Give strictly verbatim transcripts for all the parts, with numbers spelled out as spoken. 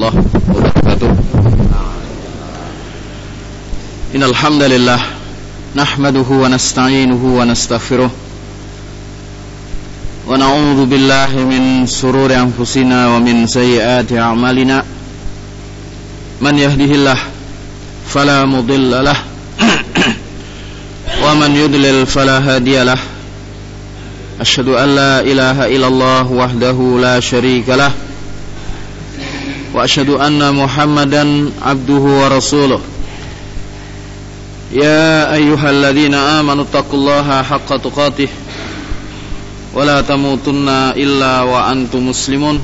wabarakatuh. Innal hamdalillah nahmaduhu wa nasta'inuhu wa nastaghfiruh wa na'udzu billahi min shururi anfusina wa min sayyiati a'malina. Man yahdihillah fala mudilla lah wa man yudlil fala hadiyalah. Asyhadu an la ilaha illallah wahdahu la syarika lah wa asyhadu anna Muhammadan abduhu wa rasuluh. Ya ayyuhalladzina amanu taqullaha haqqa tuqatih wa la tamutunna illa wa antum muslimun.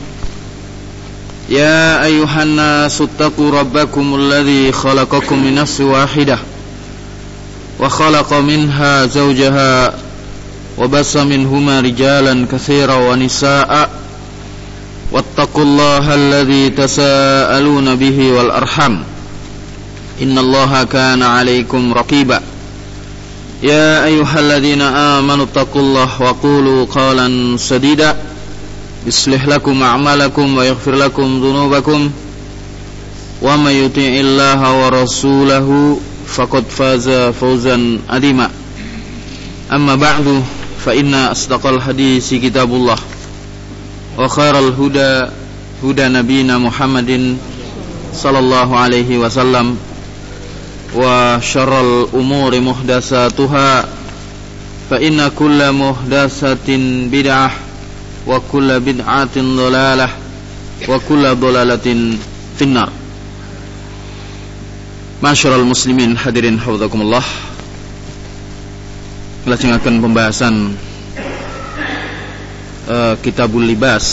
Ya ayyuhan nasu taqu rabbakumul ladzi khalaqakum min nafsin wahidah wa khalaqa minha zawjaha wa bassa minhuma rijalan katsiran wa nisaa'a wattaqullaha alladzi tasaaluna bihi wal arham innallaha kana 'alaikum raqiba. Ya ayyuhalladzina amanu taqullaha wa qulu qawlan sadida yuslih lakum a'malakum wa yaghfir lakum dhunubakum wa may yuti'illaha wa rasulahu faqad faza fawzan 'azima. Amma ba'du fa inna asdaqal hadisi kitabullah wa khairal huda huda nabiyina Muhammadin sallallahu alaihi wasallam wa syarral umuri muhdatsatuha fa inna kulla muhdatsatin bid'ah wa kulla bid'atin dhalalah wa kulla dhalalatin finnar. Masyarul muslimin hadirin hafizakumullah. Ngelajengaken pembahasan uh, Kitabul Libas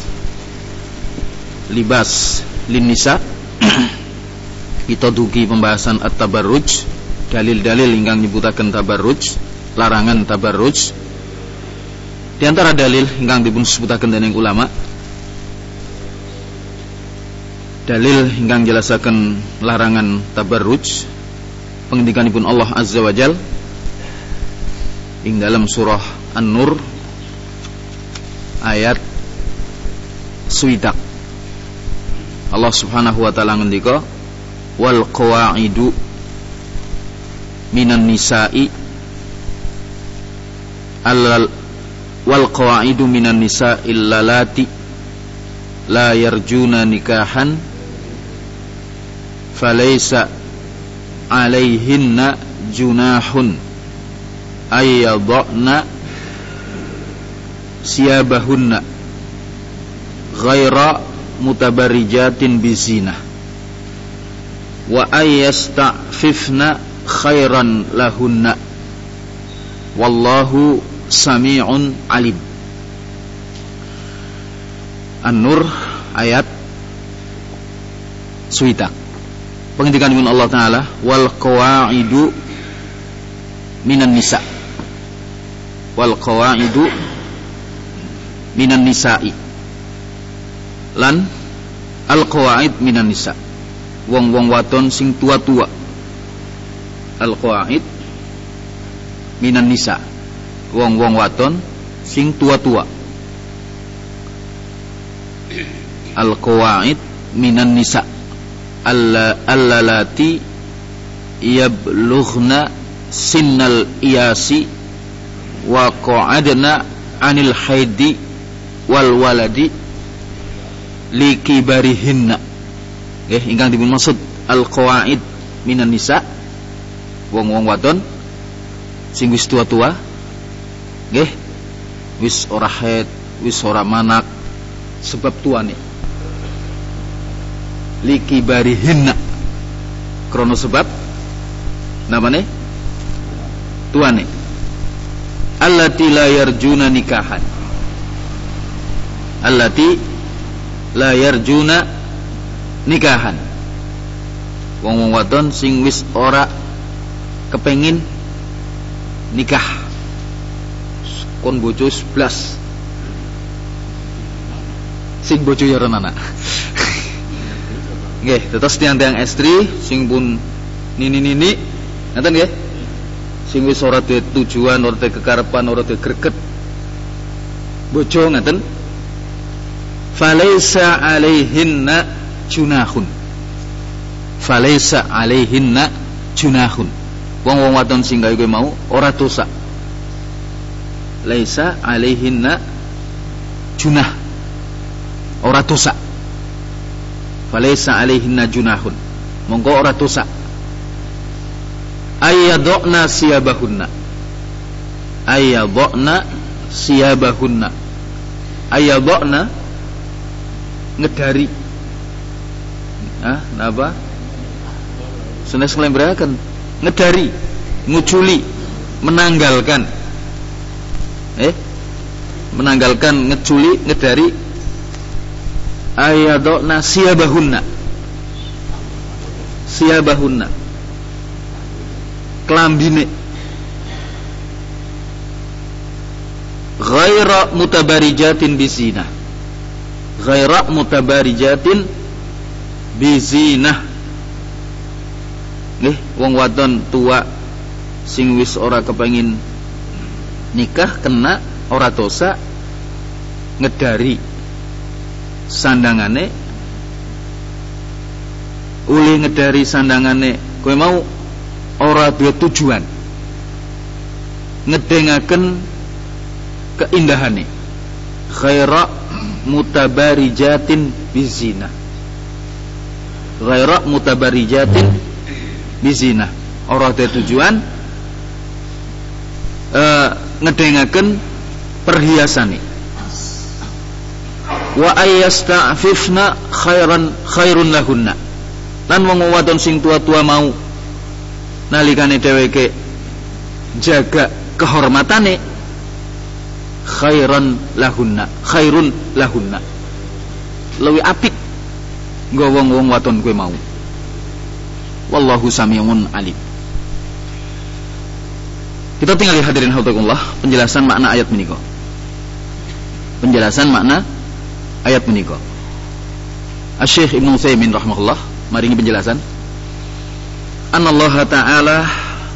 Libas Linnisa. Kita dugi pembahasan at-tabarruj, dalil-dalil ingkang nyebutaken tabarruj, larangan tabarruj. Di antara dalil ingkang dipun sebutaken dening ulama, dalil ingkang jelasaken larangan tabarruj pengendikanipun Allah Azza wa Jalla ing dalam surah An-Nur ayat swidak. Allah Subhanahu wa taala ngendika wal qawaidu minan nisa'i allal wal qawaidu minan nisa'il lalati la yarjuna nikahan falaysa alaihinna junahun ayyadna siyabahunna ghaira mutabarrijatin bizina wa ayyasta'fifna khairan lahunna wallahu sami'un alim. An-Nur ayat swidak. Pengendikanipun Allah taala wal qawaidu minan nisa wal qawaidu minan nisa'i lan al qawaid minan nisa, wong-wong wadon sing tua-tua. Al qawaid minan nisa, wong-wong wadon sing tua-tua. Al qawaid minan nisa allalati yablughna sinnal iyasi wa qa'adna anil haidi wal waladi likibarihinna. Nggih, ingkang dipun maksud al qawaid minan nisa, wong-wong wadon sing wis tua-tua, nggih, wis ora haid, wis ora manak sebab tuane. Likibarihinna krana sebab namane tuane. Allati la yarjuna nikahan, allati la yarjuna nikahan, wong-wong wadon sing wis ora kepengin nikah. Kon bojo sebelas sing bojo ya renana. Nggih, tetes tiang-tiang estri sing pun nini-nini ngaten nggih. Sing wis ora duwe tujuan, ora duwe kekarepan, ora duwe greget bojo ngaten. Falaisa alaihinna junahun. Falaisa alaihinna junahun. Wong-wong wadon sing gawe kowe mau ora dosa. Laisa alaihinna junah. Ora dosa. Falaisa alaihinna junahun. Monggo ora dosa. Ayyadna siyabahunna. Ayyadna siyabahunna. Ayyadna ngedari. Ah, napa? Senes nglemberaken ngedari, nguculi, menanggalkan. Eh? Menanggalkan, ngeculi, ngedari. Ayyadna siyabahunna. Siyabahunna. Kelambine ghaira mutabarijatin bizina. Ghaira mutabarijatin bizina. Nggih, wong wadon tua sing wis ora kepengin nikah kena ora dosa ngedari sandangane. Uli ngedari sandangane kowe mau ora duwe tujuan, ngedengaken keindahane. Ghaira mutabarijatin bizina. Ghaira mutabarijatin bizina. Ora duwe tujuan, e, ngedengaken perhiasane. Wa ayyasta'fifna khairan khairun lahunna. Lan wong wadon sing tua-tua mau nalikane dheweke jaga kehormatane, khairan lahunna, khairun lahunna, luwih apik nggo wong-wong wadon kowe mau. Wallahu samiun alim. Kita tinggal hadirin hadrakumullah penjelasan makna ayat menika. Penjelasan makna ayat menika. Asy-Syaikh Ibnu Utsaimin rahimahullah maringi penjelasan. Anallaha ta'ala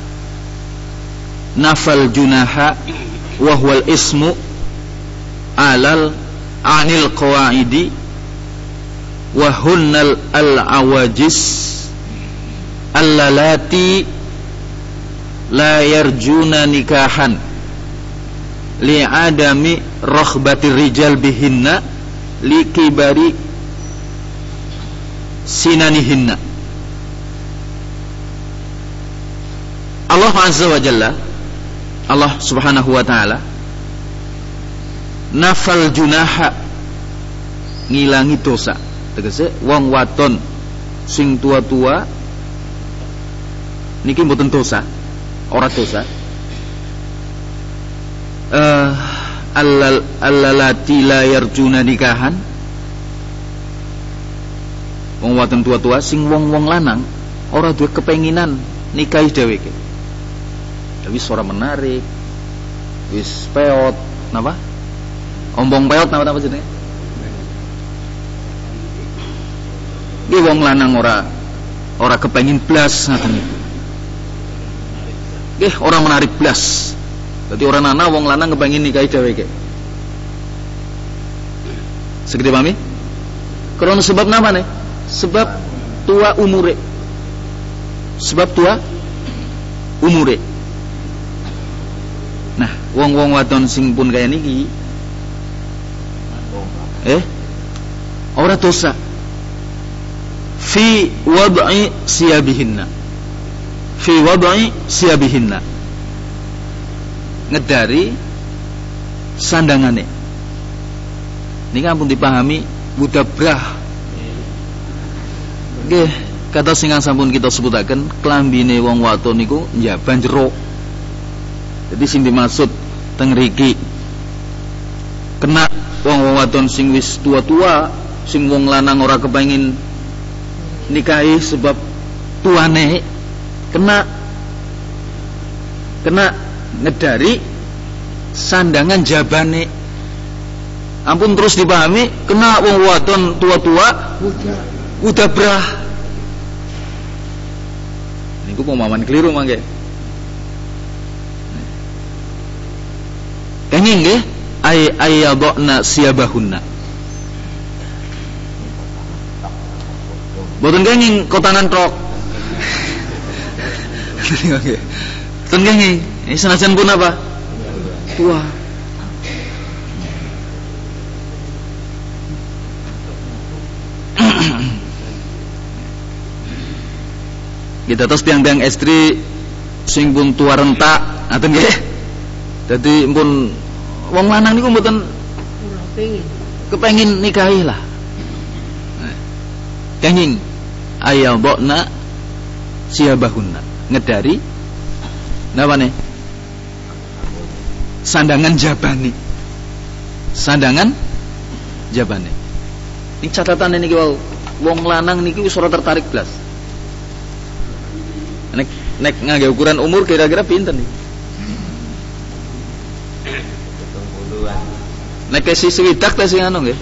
nafal junaha wa huwal ismu alal anil qawaidi wa hunnal al-awajis allalati la yarjuna nikahan li'adami raghbatir rijal bihinna likibari sinanihinna. Allah Azza wa Jalla, Allah Subhanahu wa Ta'ala nafal junaha, ngilangi dosa. Tegese wong wadon sing tua-tua niki mboten dosa, ora dosa. Eh allal allalati la yarjuna nikahan. Wong wadon tua-tua sing wong-wong lanang ora duwe kepenginan nikahi dheweke. Wis ora menarik, wis peot, napa? Ombong peot napa napa jenenge? Iki wong lanang ora ora kepengin blas ngaten niku. Nggih, ora menarik blas. Dadi ora nana wong lanang kepengin nikahi dheweke. Segede pahami? Karena sebab napa nih? Sebab tua umure. Sebab tua umure. Nah, wong-wong wadon sing pun kaya niki eh ora dosa fi wad'i siyabihinna. Fi wad'i siyabihinna. Ngedari sandangane. Niki ampun dipahami budabrah. Nggih, kata sing sampun kita sebutaken klambine wong wadon niku njaban jero. Jadi sing dimaksud teng riki kena wong wadon sing wis tua-tua, sing wong lanang ora kepengin nikahi sebab tuane, kena kena ngedari sandangan jabane. Ampun terus dipahami, kena wong wadon tua-tua udabrah. Niku pemahaman keliru mangke. Kenging nggih ay ayyadna siyabahunna. Mboten kenging kotanan tok. Mboten kenging. Ini senajan pun apa? Tua. Kita terus tiang-tiang istri sing pun tua rentak, ngaten nggih. Dadi pun wong lanang niku mboten kepengin nikahi lah. Kenging ayadna siyabahunna, ngedari napa nih? Sandangan jabane. Sandangan jabane. Ini catatan ini wau wong lanang niki wis ora tertarik blas. Nek nek ngangge ukuran umur kira-kira pinten nih? Nek si swidak ta sing anu nggih.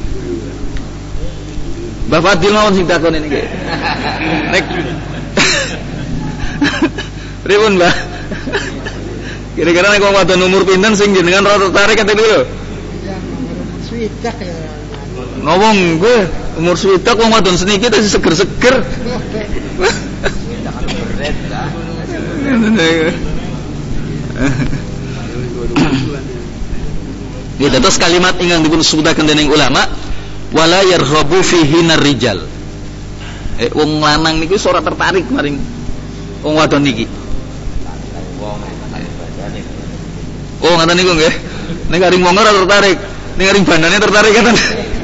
Mbah Fadil mawon sing takon ini nggih. Nek pripun, Mbah? Kira-kira nek wong wadon umur pinten sing jenengan ora tertarik kate lho? Swidak ya. Ngomong gue umur swidak wong wadon seniki tasih seger-seger. Gitu, terus kalimat ingkang dipun sebutaken dening ulama wala yarghabu fihi rijal. Eh wong lanang niku ora tertarik maring wong wadon niki. Oh ngaten niku nggih. Nek aring wong ora tertarik, nek aring bandane tertarik ngaten.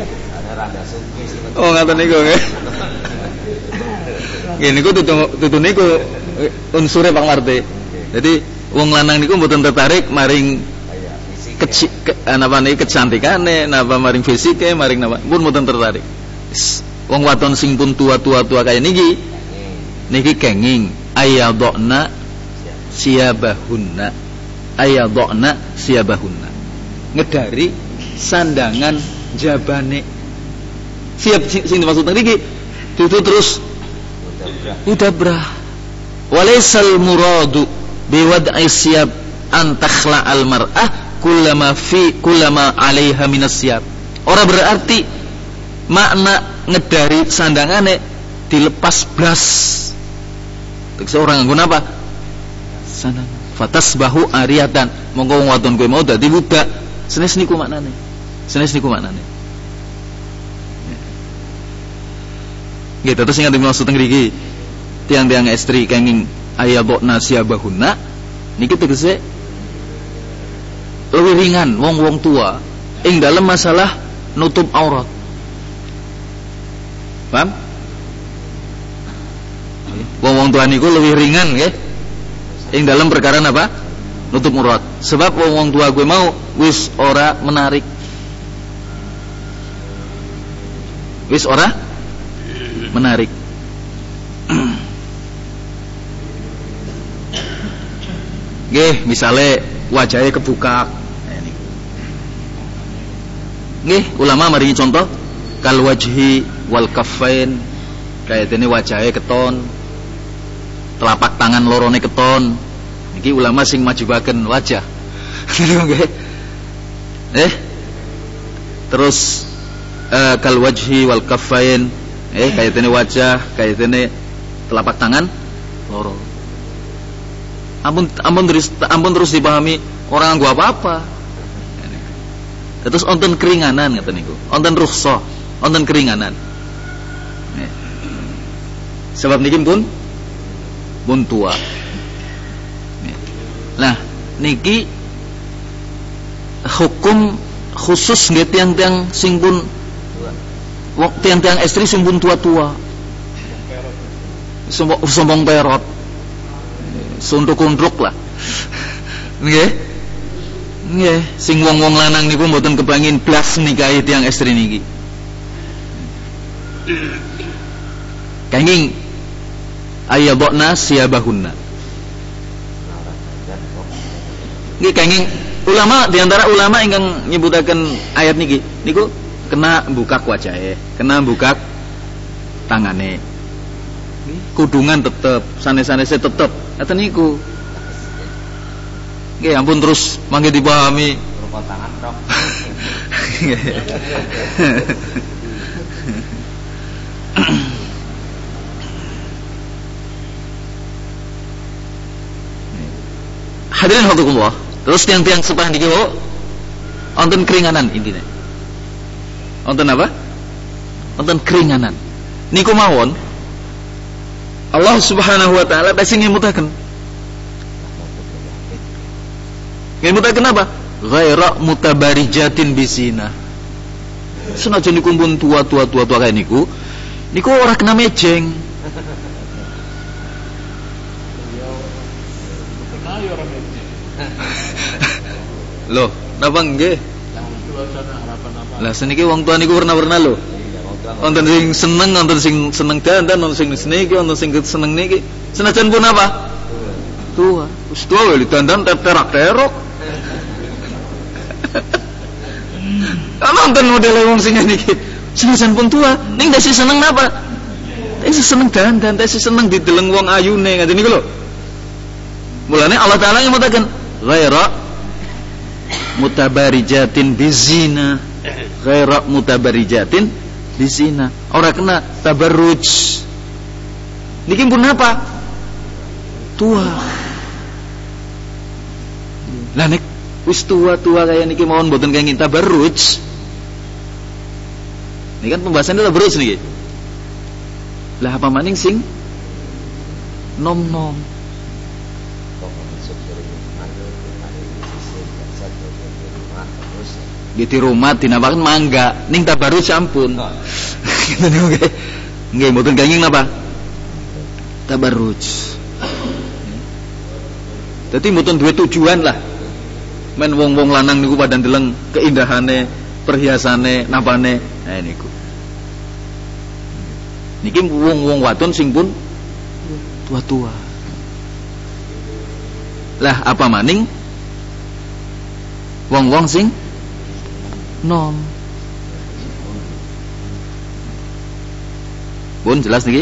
Oh ngaten niku nggih. Nggih niku tutu tutu niku unsure Pak Marti. Jadi wong lanang niku mboten tertarik maring kecil ke, napa niki kecantikane, napa maring fisike, maring napa pun mboten tertarik. Wong wadon sing pun tua-tua tua kaya niki niki kenging ayadna siyabahunna. Ayadna siyabahunna. Ngedari sandangan jabane. Siap sing dimaksud niki itu terus udabrah. Walaisal muradu biwad'i siyab an takhla al mar'ah kullama fi kullama 'alaiha minas siyab. Ora berarti makna ngedari sandangane dilepas blas. Tekse orang nganggo napa? Sandangan. Fatasbahu ariyatan. Monggo wong wadon kowe mau dadi budak. Senes niku maknane. Senes niku maknane. Nggih, terus sing dimaksud teng mriki tiang-tiang istri kenging ayabokna siyabahunna niki tegese luwih ringan wong-wong tua ing dalam masalah nutup aurat. Paham? Wong-wong tua niku luwih ringan nggih ing dalam perkara apa? Nutup aurat. Sebab wong-wong tua gue mau wis ora menarik. Wis ora menarik. Nggih, misale wajahnya kebuka. Nggih, ulama maringi contoh kal wajhi wal kaffain, kaya dene wajahnya keton, telapak tangan lorone keton. Niki ulama sing majubaken wajah. Nggih. Eh. Terus uh, kal wajhi wal kaffain, eh kaya dene wajah, kaya dene telapak tangan loro. Ampun ampun terus ampun terus dipahami orang nganggo apa-apa. Terus onten keringanan ngaten niku. Onten rukhsah, onten keringanan. Sebab niki pun pun tua. Nah, niki hukum khusus nggih tiang-tiang sing pun tiang-tiang istri sing pun tua-tua. Sombong sombong perot. Sunduk-undruk lah. Nggih. Nggih, sing wong-wong lanang niku mboten kepengin blas nikahi tiyang estri niki. Kenging ayabokna siyabahunna. Nggih kenging ulama diantara ulama ingkang nyebutaken ayat niki niku kena buka wajahe, kena buka tangane. Kudungan tetep, sanes-sanese tetep. Ngaten niku. Nggih, ampun terus mangke dipahami. Rupa tangan tok. Hadirin hadirullah. Terus tiang-tiang sepah niki wau wonten keringanan intine. Wonten apa? Wonten keringanan. Niku mawon Allah Subhanahu wa taala tasih ngemutaken. Ngemutaken apa? Ghaira mutabarijatin bisina. Senajan niku pun tua-tua tua-tua kaya niku, niku ora kena mejeng. Loh, napa nggih? Lah seniki wong tua niku warna-warna lho. Wonten sing seneng, wonten sing seneng dandan, wonten sing seniki, wonten sing seneng niki. Senajan pun apa? Tua. Wis tua lho dandan terak-terok. Kalau nonton model wong sing niki, senajan pun tua, ning tasih seneng napa? Tasih seneng dandan, tasih seneng dideleng wong ayune, ngaten niku lho. Mulane Allah Taala ngemutaken ghaira mutabarijatin bizina. Ghaira mutabarijatin bizina. Ora kena tabarruj. Niki pun apa? Tua. Lah nek wis tua-tua kaya niki mawon mboten kenging tabarruj. Ini kan pembahasannya tabarruj niki. Lah apa maning sing nom-nom. Di rumah dinapakan mangga ning tabarruj sampun. Ngoten niku nggih. Nggih mboten kenging napa? Tabarruj. Dadi mboten duwe tujuan lah. Men wong-wong lanang niku padha ndeleng keindahane, perhiasane, napane. Nah niku. Niki wong-wong wadon sing pun tua-tua. Lah apa maning wong-wong sing nom. Pun jelas niki.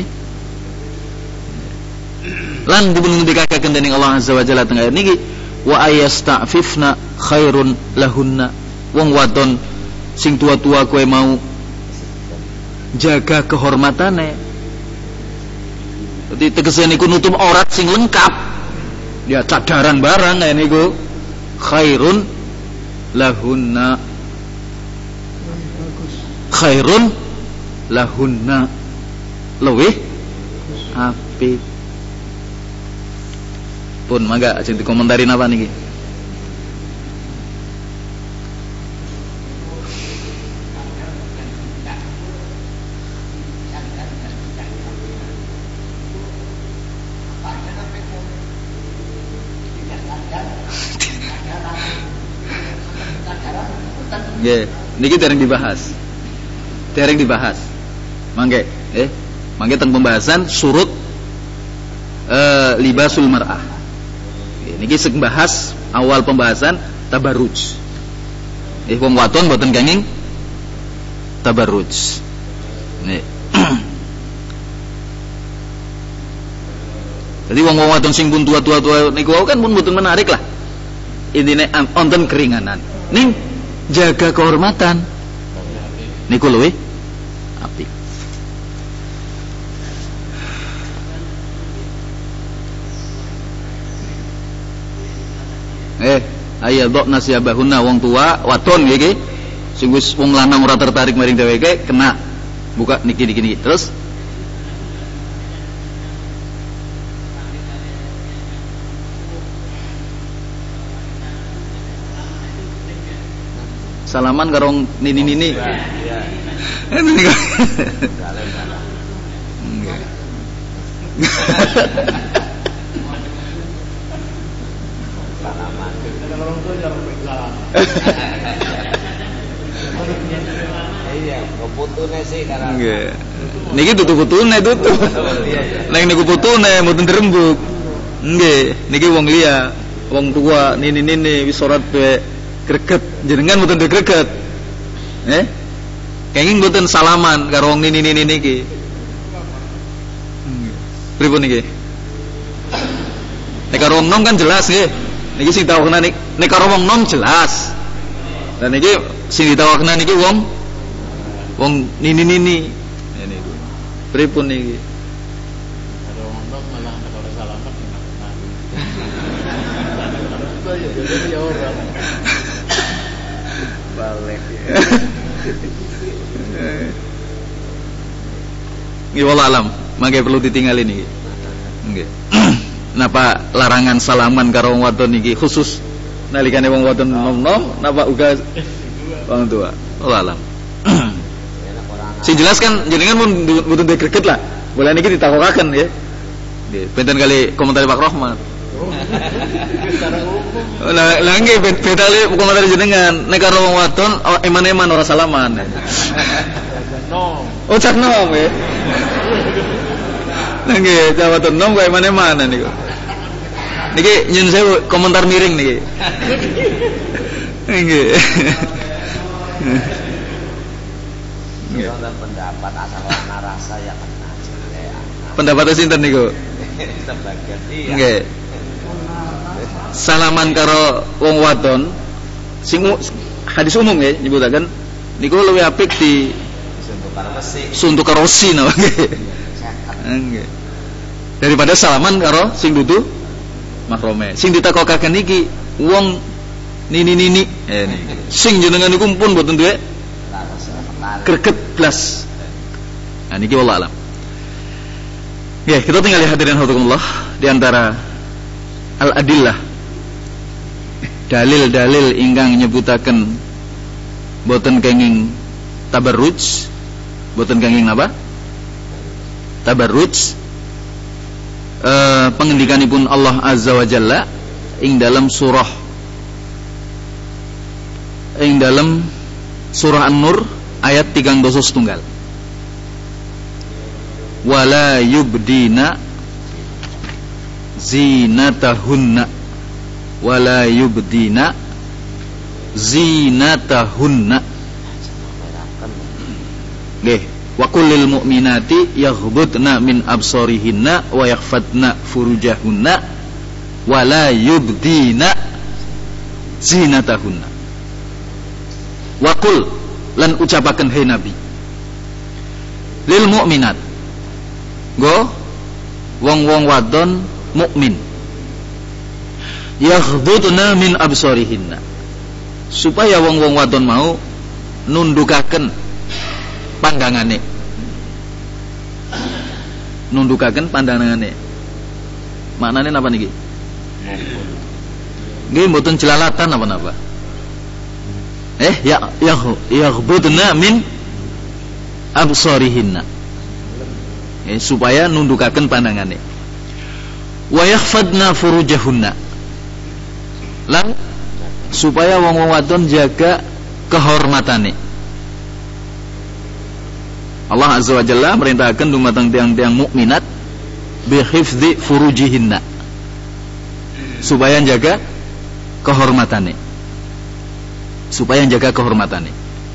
Lan dipun ngendikaken dening Allah Azza wa Jalla teng ayat niki, wa ayasta'fifna khairun lahunna. Wong wadon sing tua-tua kowe mau jaga kehormatane. Dadi tegese niku nutup aurat sing lengkap. Ya cadaran barang kaya niku khairun lahunna. Khairun lahunna. Luwih apik. Pun mangga aja dikomentari napa niki. Nggih, niki dereng dibahas. Dereng dibahas. Mangke, eh, mangke teng pembahasan surut eh, libasul mar'ah. Niki sing bahas awal pembahasan tabarruj. Eh wong wadon mboten kenging tabarruj. Nih. Jadi wong-wong wadon sing pun tua-tua niku kan pun mboten menarik lah. Intine wonten keringanan. Ning jaga kehormatan niku luwih apik. Eh, ayo dok nasiyabahunna wong tua wadon nggih sing wis wong lanang ora tertarik maring dheweke kena buka niki niki niki. Terus salaman karo nini-nini. Iya. Iya. Salaman. Orang tua jangan salam. Iya, keputune sih karena. Nggih. Niki tutu-putune tutu. Nek niku putune mboten dirembuk. Nggih, niki wong liya, wong tua nini-nini wis ora duwe greget, jenengan mboten duwe greget. Eh? Kenging mboten salaman karo wong nini-nini niki. Nggih. Pripun niki? Nek karo wong nom kan jelas nggih. Niki sing tawakna nek nek karo wong nom jelas. Dan niki sing ditawakna niki wong wong nini-nini. Niku. Pripun niki? Karo wong nom malah karo salaman. ya orang. Balik. Nggih wallah alam, mangke perlu ditinggal ini. Nggih. Napa larangan salaman karo wong wadon niki khusus nalikane wong wadon nom-nom napa uga wong tua. Wallah alam. Sing jelas kan jenengan mun mboten greget lah. Bola niki ditakokaken nggih. Nggih, benten kali komentar Pak Rahmat. Lah lah nggih benten kali komentar jenengan nek karo wong wadon eman-eman ora salaman. Oh cak nom nggih. Nggih, jawatan nom kok eman-eman niku. Niki nyun sewu komentar miring niki. Nggih. Yo pendapat asal ana rasa ya kena jelek. Pendapat sinten niku? Sebagian iya. Nggih. Salaman karo wong wadon sing hadis umum ya nyebutaken niku luwih apik di suntuk karo resi. Suntuk karo resi napa nggih. Nggih. Daripada salaman karo sing dudu makrome. Sing ditakokaken iki wong nini-nini eh niki. Sing jenengan niku pun mboten duwe greget blas. Nah niki wallah alam. Ya, kita tinggal lihat hadirin hadrakumullah di antara al-adillah dalil-dalil ingkang nyebutaken boten kenging tabarruj, boten kenging napa? Tabarruj. Eh pengendikanipun Allah Azza wa Jalla ing dalam surah ing dalam surah An-Nur ayat tigang dosa setunggal. Wala yubdina zinatahunna wala yubdina zinatahunna. Nggih, wa kullil mu'minati yaghdudna min absarihinna wa yakhfadna furujahunna wala yubdina zinatahunna. Wa qul lan ucapaken hai Nabi lil mukminat go wong-wong wadon mukmin yaghdudna min absarihinna supaya wong-wong wadon mau nundukaken pandangane nundukaken pandangane maknane napa niki nggih mboten jelalatan napa-napa eh ya ya yaghdudna min absarihinna eh, supaya nundukaken pandangane wa yakhfadna furujahunna lan supaya wong-wong wadon jaga kehormatane. Allah Azza wa Jalla merintahkan dumateng tiang-tiang mukminat bi hifdzi furujihinna supaya jaga kehormatane supaya jaga kehormatane.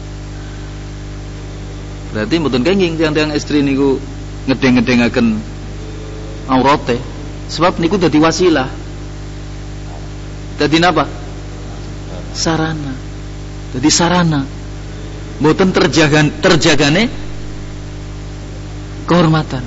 Berarti mboten kenging tiang-tiang istri niku ngedeng-ngedengaken aurate sebab niku dadi wasilah. Dadi napa? Sarana. Dadi sarana. Mboten terjaga terjagane kehormatan.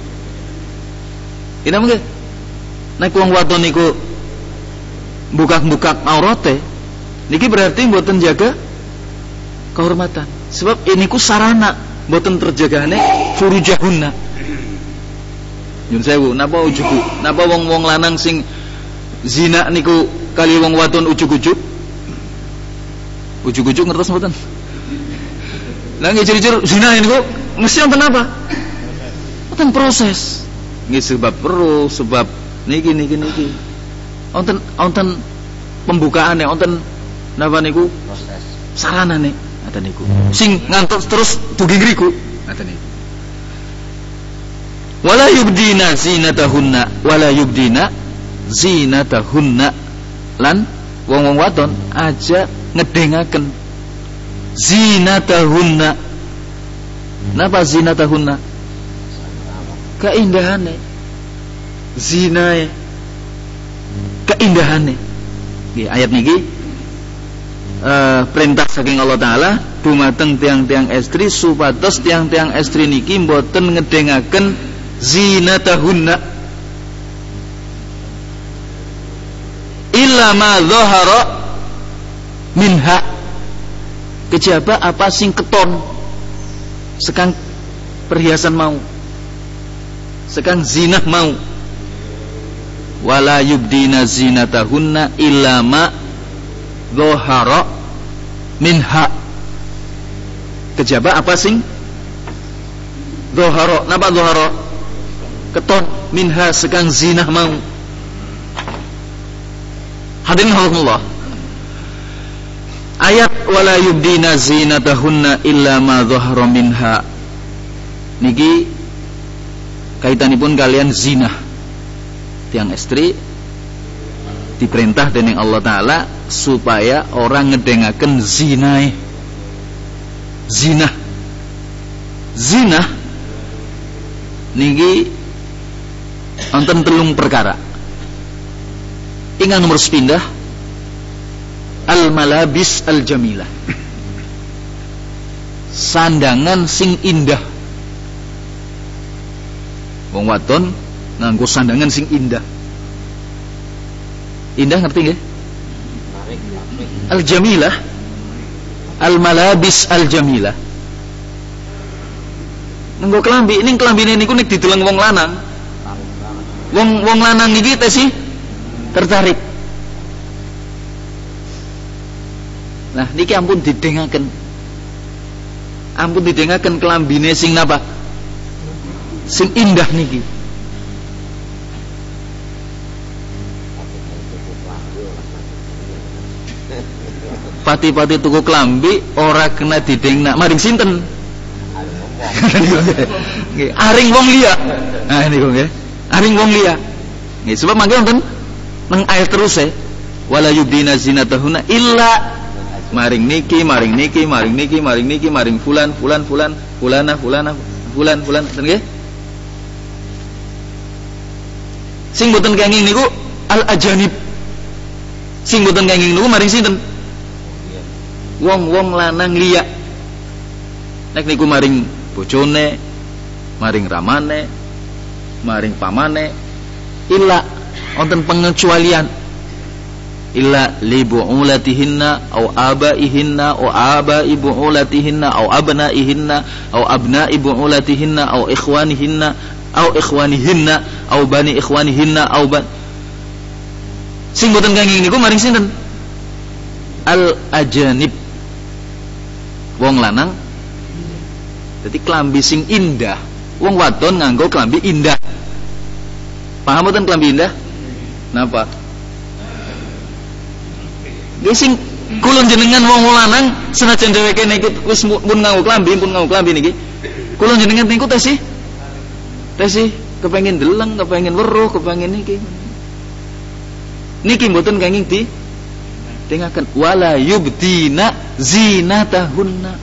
Ina mungkin nek wong wadon niku buka-buka aurate niki berarti mboten jaga kehormatan. Sebab ini ku sarana mboten terjagane furujahunna. Nyun sewu, napa ujuku? Napa wong-wong lanang sing zina niku kali wong wadon ujuk-ujuk? Ujuk-ujuk ngertos mboten? Lah nggih jujur zina niku mesti wonten apa? Wonten proses. Nggih sebab perlu, sebab niki niki niki. Wonten wonten pembukaane, wonten napa niku? Proses. Saranane ngoten niku. Sing ngantos terus dugi ngriku ngoten niku. Wala yubdina zinatahunna wala yubdina zinatahunna lan wong-wong wadon aja ngedengaken zinatahunna. Napa zinatahunna? Keindahane. Zinae keindahane. Nggih ayat niki Uh, perintah saking Allah Ta'ala dumateng tiang-tiang estri supados tiang-tiang estri niki mboten ngedengaken zinatahunna illa ma dhahara minha, kejaba apa sing keton sekang perhiasan mau, sekang zinah mau. Wala yubdina zinatahunna illa ma dhahara minha, kejaba apa sing dhahara, napa dhahara keton, minha sekang zinah mau. Hadirin Allah, ayat wala yubdina zinatahunna illa ma dhahara minha niki kaitanipun kalian zinah. Tiang istri diperintah dening Allah Ta'ala supaya orang ngedengaken zinah. Zinah Zinah niki wonten telung perkara. Ingkang nomor sepindah al-malabis al-jamilah, sandangan sing indah. Wong wadon nganggo sandangan sing indah. Indah ngerti nggih? Al-jamilah, al-malabis al-jamilah. Nganggo klambi, ning klambine niku nek dideleng wong lanang. Wong wong lanang niki tesi tertarik. Nah, niki ampun didengaken. Ampun didengaken klambine sing napa? Sing indah niki. Pati-pati tuku klambi ora kena didengna maring sinten? Nggih, aring wong liya. Nah niku nggih. Aring wong liya. Nggih, sebab mangke wonten nang ayat terus e wala yubdina zinatahunna illa maring niki, maring niki, maring niki, maring niki, maring fulan, fulan, fulan, fulana, fulana, fulan, fulan, nggih. Sing boten kenging niku al-ajanib. Sing boten kenging niku maring sinten? Wong-wong lanang liya. Nek niku maring bojone, maring ramane, maring pamane, illa wonten pengecualian. Illa li bu'ulatihinna au abaihinna au abai bu'ulatihinna au abnaihinna au abnai bu'ulatihinna au ikhwanihinna au ikhwanihinna au bani ikhwanihinna au ban. Sing boten kenging niku maring sinten? Al-ajanib. Wong lanang. Jadi klambi sing indah. Wong wadon nganggo klambi indah. Paham boten klambi indah? Napa? Nggih sing kula jenengan wong lanang senajan dheweke niku wis pun nganggo klambi, pun nganggo klambi niki. Kula jenengan niku tesi. Tesi kepengin deleng, kepengin weruh, kepengin niki. Niki mboten kenging di dengaken wala yubdina zinatahunna.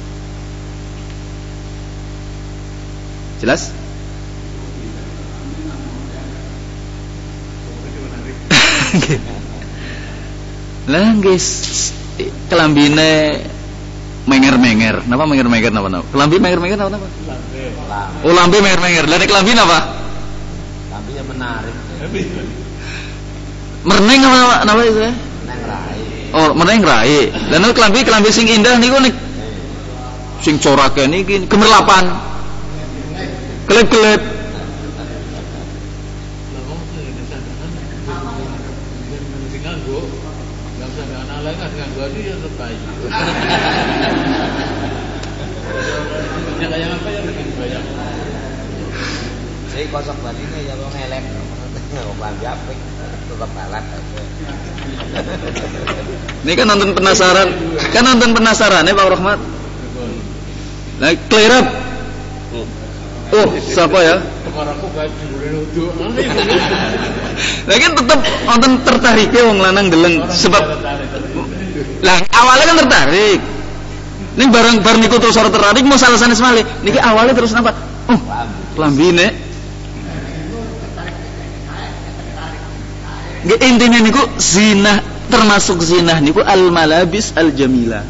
Jelas? Lah guys, kelambine menger-menger. Napa menger-menger napa napa? Kelambi menger-menger napa napa? Oh, lambe menger-menger. Lah nek kelambi napa? Lambinya menarik. Merneng napa napa itu? Meneng rai. Oh, meneng rai. Lah nek kelambi kelambi sing indah niku nek sing corake niki gemerlapan. Kelep-kelep. Saya kosong baline ya wong elek. Wong lambi apik tetep balat. Ini kan nonton penasaran, kan nonton penasaran ya Pak Rahmat. Nah, clear up. Oh, siapa ya? Lagi tetep nonton tertarik ya wong lanang deleng sebab lah awalnya kan tertarik. Ini barang barang niku terus ora tertarik mau salah sanes malih. Niki awalnya terus napa? Oh, klambine. Nggih intine niku zinah, termasuk zinah niku al-malabis al-jamilah.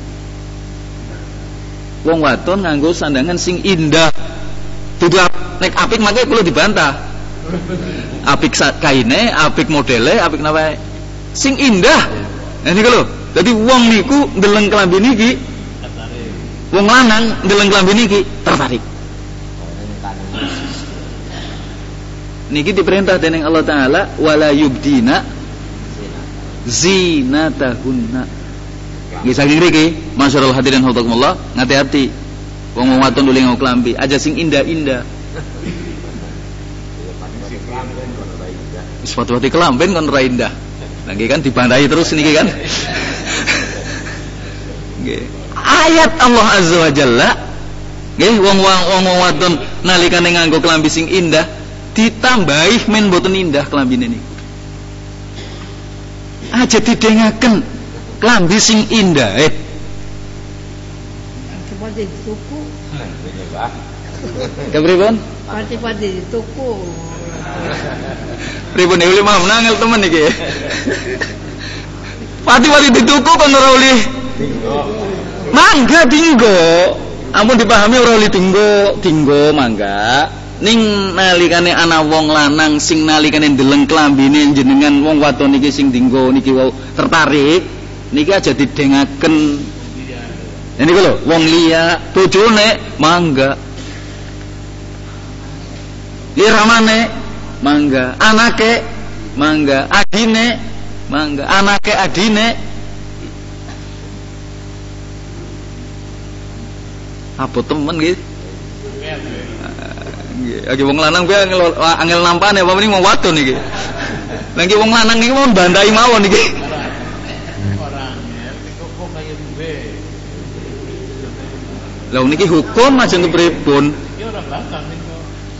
Wong wadon nganggo sandangan sing indah. Dudu nek apik mangke kula dibantah. Apik kaine, apik modele, apik napa? sing indah. Nah niku lho. Dadi wong niku ndeleng klambi niki wong lanang ndeleng klambi niki tertarik. Niki diperintah dening Allah Taala wala yubdina zinatahunna. Nggih saking mriki masyarul hadirin hautakumullah ngati-ati wong wong wadon ndeleng klambi aja sing indah-indah. Wis wati kelamben kon ora indah. Lah nggih kan dibandai terus niki kan. Nggih. Ayat Allah Azza wa Jalla nggih wong-wong wong wadon nalikane nganggo klambi sing indah ditambahi men mboten indah klambine niku. Aja didengaken klambi sing indah eh. Seperti tuku. Kepripun? Pati-pati tuku. Pripun iki mah nangel temen iki. Pati-pati dituku kon ora oleh. Mangga dinggo. Ampun dipahami ora oleh dinggo, dinggo mangga. Ning nalikane ana wong lanang sing nalikane ndeleng klambine jenengan wong wadon niki sing dinggo niki wau tertarik, niki aja didengaken. Ya niku lho, wong liya bojone mangga. Iramane mangga, anake mangga, adine mangga, anake adine apa temen gitu. Nggih, lagi wong lanang kuwi angel angel nampane apa mending wong wadon iki. Lah nggih wong lanang niki mau bandai mawon iki. Ora angel kok kaya duwe. Lah niki hukum aja pripun? Iki ora bakal niku.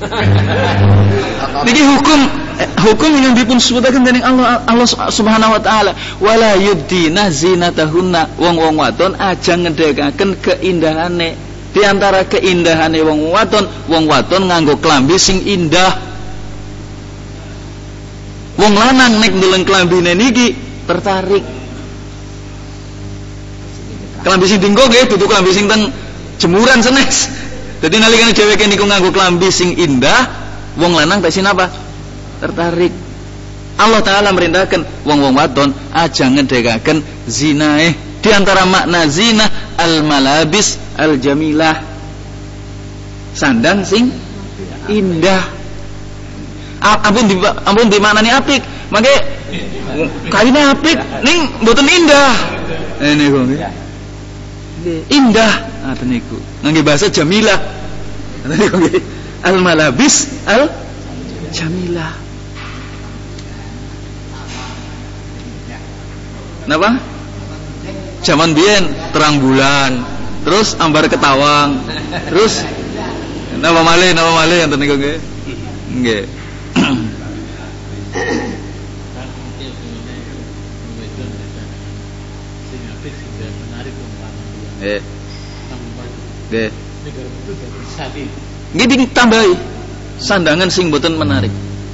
Niki hukum eh, hukum yang dipun sebutaken dening Allah Allah Subhanahu wa taala wala yubdina zinatahunna. Wong-wong wadon aja ngedekaken keindahane. Di antara keindahane wong wadon, wong wadon nganggo klambi sing indah. Wong lanang nek ndeleng klambine niki tertarik. Klambi sing dinggo nggih dudu klambi sing teng jemuran senes. Dadi nalikane dheweke niku nganggo klambi sing indah, wong lanang tesin apa? Tertarik. Allah Taala merintahkan wong-wong wadon aja ngedekaken zinae. Di antara makna zina al-malabis al-jamilah. Sandang sing indah. Ampun di ampun di maknane apik. Mangke kaine apik ning mboten indah. Eh niku nggih. Indah ngoten niku. Ngangge bahasa jamilah. Ngoten niku nggih. Al-malabis al-jamilah. Napa? Zaman biyen terang bulan, terus ambar ketawang, terus napa malih napa malih enten niku nggih. Nggih. Eh. Nggih. Nggih ditambahi sandangan sing mboten menarik.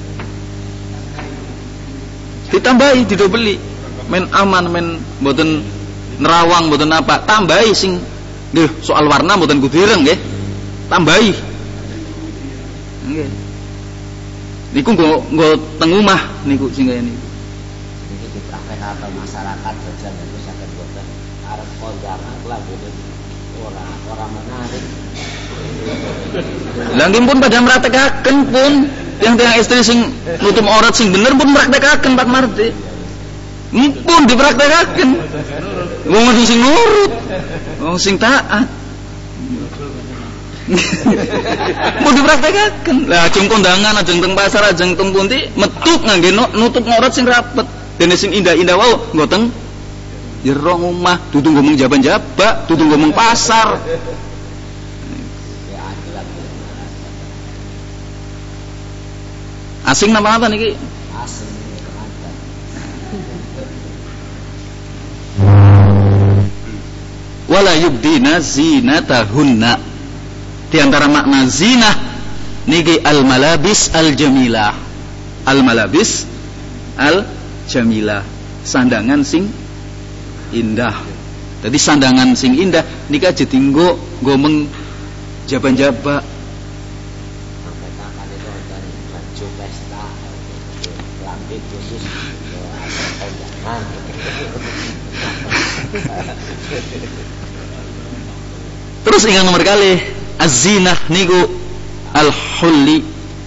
Ditambahi didobeli. Men aman men mboten nerawang mboten apa, tambahi sing nggih soal warna mboten kudu ireng nggih. Tambahi. Nggih. Niku nggo nggo teng omah niku sing kaya niku. Niki dipraktekake masyarakat jajan itu saged boten arep kondangan lambene ora ora menarik. Lah nggih pun pada mraktekaken pun yang tiang istri sing nutup aurat sing bener pun mraktekaken Pak Marti. Pun dipraktekaken. Wong sing nurut, wong sing taat. Pun dipraktekaken. Lah ajeng kondangan, ajeng teng pasar, ajeng teng pundi metu ngangge nutup aurat sing rapet. Dene sing indah-indah wae nggo teng jero omah, dudu ngomong jaban-jaba, dudu ngomong pasar. Asing napa-napa niki? Asing. Wala yubdina zinatahunna. Di antara makna zina niki al-malabis al-jamilah. Al-malabis al-jamilah. Sandangan sing indah. Jadi sandangan sing indah niki aja tinggo ngomong jaban-jaba. lambe khusus asal kondangan. Terus ingkang nomor kali az-zinah niku al-hulli.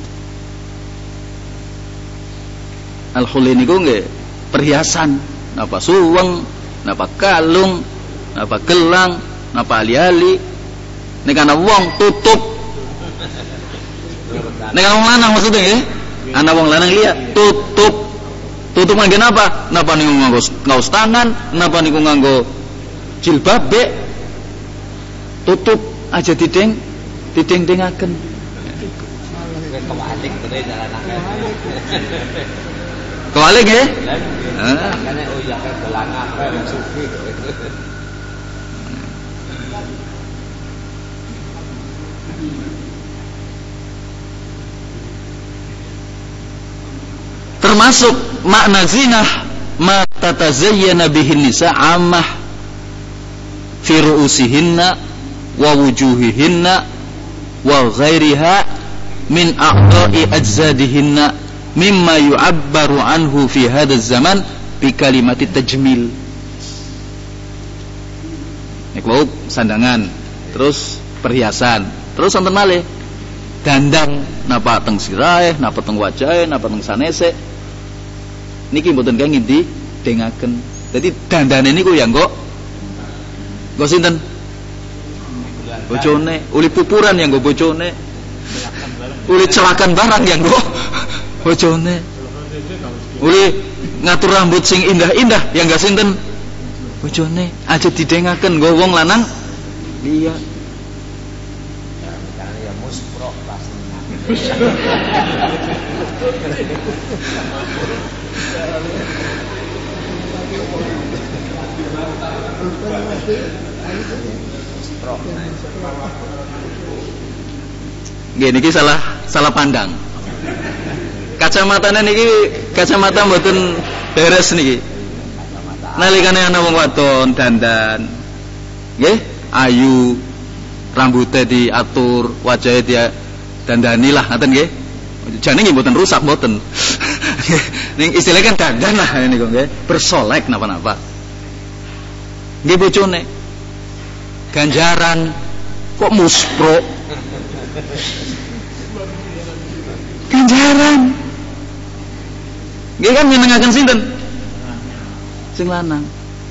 Al-hulli niku nggih perhiasan, napa suweng, napa kalung, napa gelang, napa ali-ali. Nek ana wong tutup. Nek ana wong lanang maksudnya nggih. Ana wong lanang liya tutup. Tutup nganggo napa? Napa niku nganggo kaos tangan, napa niku nganggo jilbab be. Tutup aja dideng, dideng-dengaken. Kewalik terus jalan akeh. Kewalik nggih? Heeh. Makane oh ya kayak gelang akeh wong sufi. Termasuk makna zinah ma tatazayyana bihin nisa ammah fi ru'usihinna wa wujuhihinna wa ghairiha min a'dha'i ajzadihinna mimma yu'abbaru anhu fi hadha zaman bi kalimati tajmil. Nek wau sandangan, terus perhiasan, terus wonten malih dandang napa teng sirahe, napa teng wajahe, napa teng sanese. Niki mboten kenging di dengaken. Dadi dandane niku ya nggo nggo sinten? Bojone, uli pupuran yang nggo bojone. Uli celakan barang yang nggo bojone. Uli ngatur rambut sing indah-indah yang gak sinten? Bojone. Aja didengaken nggo wong lanang liya. Ya misalnya ya musprok pastinya. Nggih niki salah salah pandang. Kacamatane niki kacamata mboten beres niki. Nalikane ana wong wadon dandan. Nggih, ayu, rambutnya diatur, wajahnya dia dandani lah ngaten nggih. Jane nggih mboten rusak mboten. Ning istilahnya kan dandan lah niku nggih, bersolek napa-napa. Nggih bojone. Ganjaran kok muspro. Ganjaran. Nggih kan nyenengaken sinten? Sing lanang.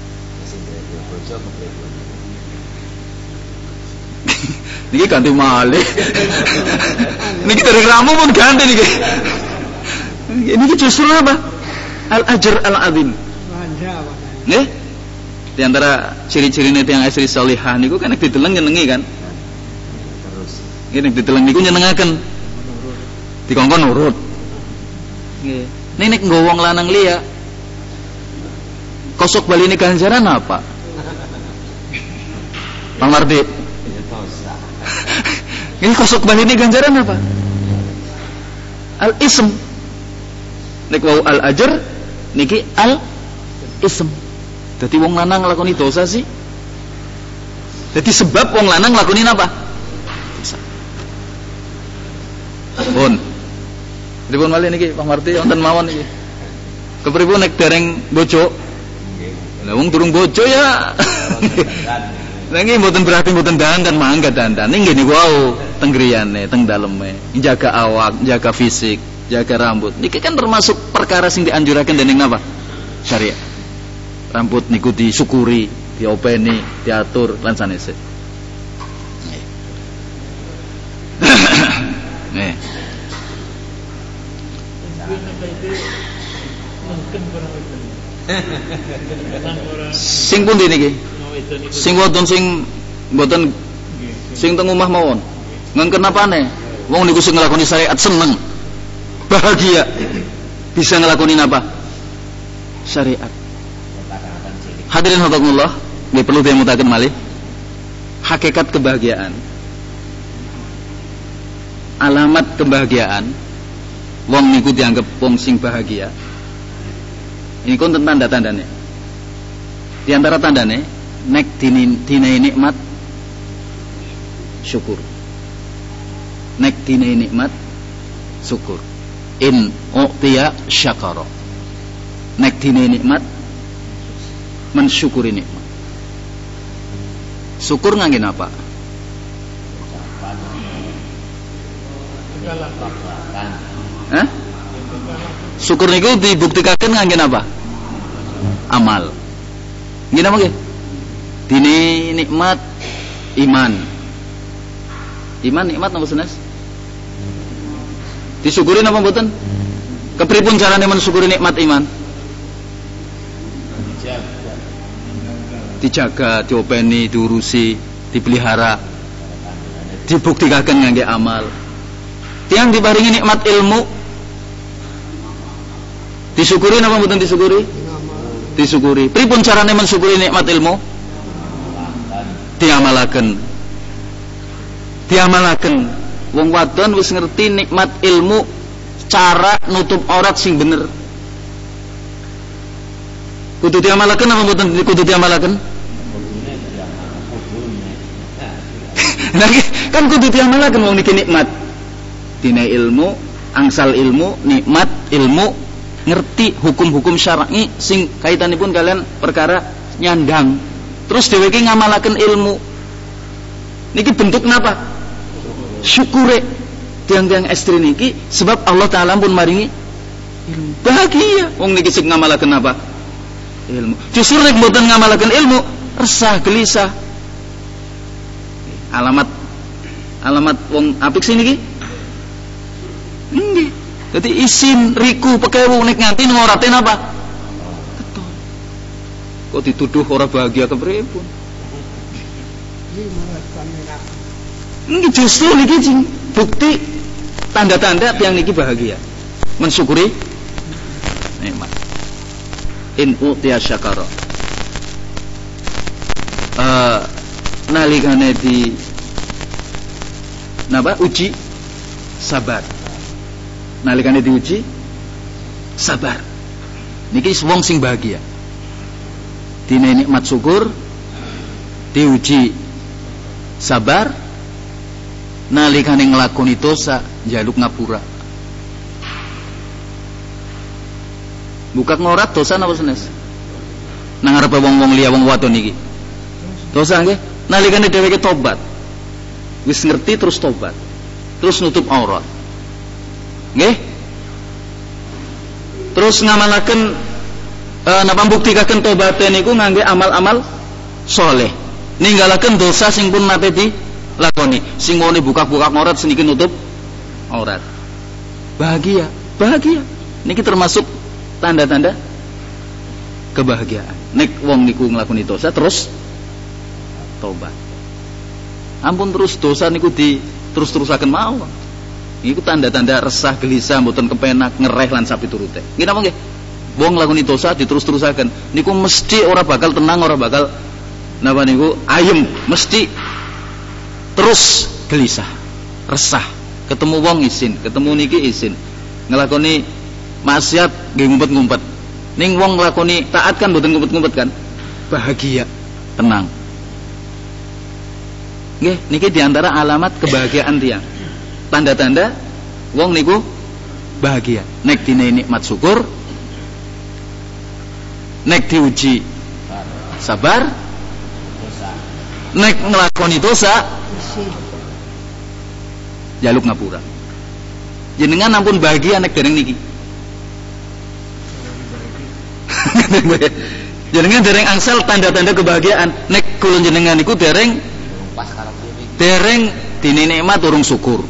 Niki ganti malih. Niki dari ramu pun ganti niki. Niki justru apa? Al-ajr al-azim. Nggih? Di antara ciri-cirine tiyang istri salihah niku kan nek dideleng nyenengi kan. Terus. Nggih nek dideleng niku nyenengaken. Dikongkon nurut. Nggih. Nek nek nggo wong lanang liya kosok baline ganjaran apa? Bang Mardi. Ini kosok baline ganjaran apa? Al-ism. Nek wau al-ajr niki al-ism. Dadi wong lanang nglakoni dosa sih. Dadi sebab wong lanang nglakoni apa? Dosa. Pun. Pripun malih niki Pak Marti wonten mawon niki. Kepripun nek dereng bojo? Lah wong durung bojo ya. Lah nggih mboten berarti mboten dandan mangga dandan. Nggih niku wau teng griyane, teng daleme, jaga awak, jaga fisik, jaga rambut. Niki kan termasuk perkara sing dianjuraken dening napa? Syariat. Rambut niku disyukuri, diopeni, diatur lan sanese. Nih. Sing pundi niki? Sing wonten sing mboten sing teng omah mawon. Ngengken apane? Wong niku sing nglakoni syariat seneng. Bahagia. Bisa nglakoni apa? Syariat. Hadirin hadirullah, nggih perlu dimutaken malih. Hakikat kebahagiaan. Alamat kebahagiaan. Wong niku dianggap wong sing bahagia. Ini kon tanda-tandane. Di antara tandane nek dinai nikmat syukur. Nek dinai nikmat syukur. In u'tiya syakara. Nek dine nikmat mensyukuri nikmat. Syukur ngangge apa? Hah? Syukur niku dibuktikan ngangge apa? Amal. Nggih napa nggih? Dine nikmat iman. Iman nikmat napa senes? Disyukuri napa mboten? Kepripun carane mensyukuri nikmat iman? Dijaga, diopeni, diurusi, dipelihara, dibuktikan ngangge amal. Tiang diparingi nikmat ilmu, disyukuri napa mboten disyukuri? Disyukuri. Pripun carane mensyukuri nikmat ilmu? Diamalaken. Diamalaken. Wong wadon wis ngerti nikmat ilmu, cara nutup aurat sing bener. Kudu diamalaken apa mboten kudu diamalaken? Nah, kan kudu diamalaken wong niki nikmat. Dina ilmu, angsal ilmu, nikmat ilmu, ngerti hukum-hukum syar'i sing kaitanipun kalian perkara nyandang. Terus dheweke ngamalaken ilmu. Niki bentuk napa? Syukure tiang-tiang estri niki sebab Allah Taala pun maringi ilmu. Bahagia wong niki sing ngamalaken apa? Ilmu. Justru nek mboten ngamalaken ilmu, resah, gelisah. Alamat alamat wong apik sini niki. Nggih. Dadi isin riku pekewu nek nganti ngoraten apa? Betul. Kok dituduh ora bahagia kepripun? Nggih justru niki bukti tanda-tanda tiang niki bahagia. Mensyukuri nikmat. In utiya syakara. Eh nalikane di napa uji sabar. Nalikane diuji sabar. Niki wong sing bahagia. Dine nikmat syukur, diuji sabar, nalikane nglakoni dosa njaluk ngapura. Buka ngorat dosa napa senes? Nang ngarepe wong-wong liya wong wadon iki. Dosa nggih. Nalikane dheweke tobat. Wis ngerti terus tobat. Terus nutup aurat. Nggih. Terus ngamalaken e, napa buktikaken tobaté niku ngangge amal-amal saleh. Ninggalaken dosa sing pun nate dilakoni. Sing ngene buka-buka aurat seniki nutup aurat. Bahagia, bahagia. Niki termasuk tanda-tanda kebahagiaan. Nek wong niku nglakoni dosa terus tobat. Ampun terus dosa niku di terus-terusaken mawon. Iku tanda-tanda resah, gelisah, mboten kepenak, ngereh lan sapi turute. Nggih napa nggih? Wong nglakoni dosa diterus-terusaken. Niku mesti ora bakal tenang, ora bakal napa niku ayem, mesti terus gelisah, resah. Ketemu wong isin, ketemu niki isin. Nglakoni maksiat nggih ngumpet-ngumpet. Ning wong nglakoni taat kan mboten ngumpet-ngumpet kan? Bahagia, tenang. Nggih, niki diantara alamat kebahagiaan tiang. Tanda-tanda wong niku bahagia. Nek dine nikmat syukur, nek diuji sabar, nek nglakoni dosa jaluk ngapura. Jenengan ampun bahagia nek dereng niki. Jenengan dereng angsal tanda-tanda kebahagiaan. Nek kula jenengan niku dereng dereng dine nikmat urung syukur.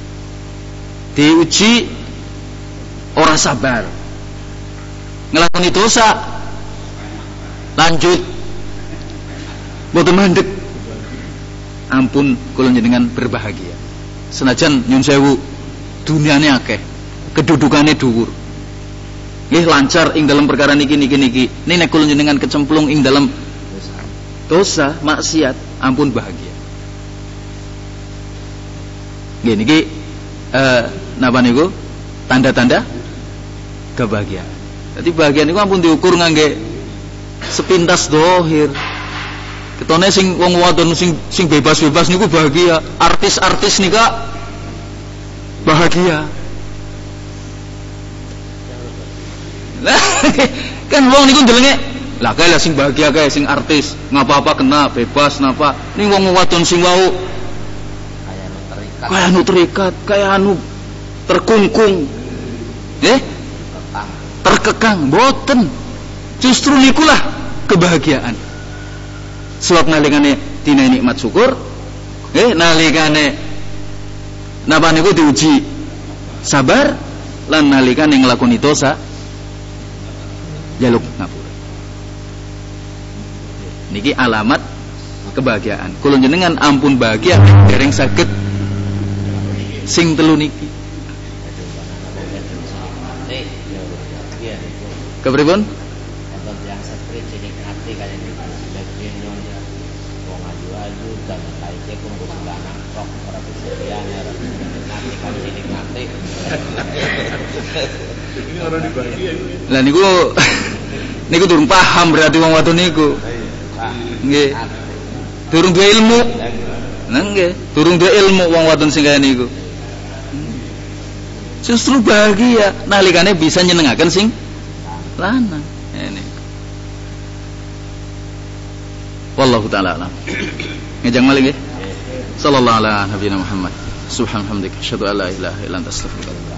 Diuji ora sabar. Nglakoni dosa lanjut mboten mandeg. Ampun kula jenengan berbahagia. Senajan nyun sewu duniane akeh, kedudukane dhuwur. Nggih lancar ing dalam perkara niki niki niki. Ning nek kula jenengan kecemplung ing dalam dosa, maksiat, ampun bahagia. Nggih niki eh napa niku? Tanda-tanda kebahagiaan. Jadi bahagia niku ampun diukur ngangge sepintas dohir. Ketone sing wong wadon sing sing bebas-bebas niku bahagia. Artis-artis nika bahagia. Lah kan wong niku ndelenge lah kae lah sing bahagia kae sing artis, ngapa-apa kena bebas napa. Ning wong wadon sing wau kaya anu terikat, kaya anu terkungkung. Eh? Terkekang, boten. Justru nikulah kebahagiaan. Sebab nalikane dina nikmat syukur, eh nalikane napa niku diuji sabar lan nalikane nglakoni dosa jaluk ngapura. Niki alamat kebahagiaan. Kula jenengan ampun bahagia dereng saged sing telu niki. Kepripun? Untuk yang seprit jadi hati kaya sebagian nyon wong aju-aju dan kaite pun kusulana kok ora kesediaan nanti kan jadi nanti. Ini orang dibagi ya. Lah niku niku durung paham berarti wong wadon niku. Nggih. Durung duwe ilmu. Nah nggih, durung duwe ilmu wong wadon sing kaya niku. Justru bahagia nalikane bisa nyenengaken sing lanang. Ini. Wallahu taala alam. Ngejang malih nggih. Sallallahu ala nabiyina Muhammad. Subhanallah, asyhadu an la ilaha illa anta astaghfiruka wa atubu ilaik.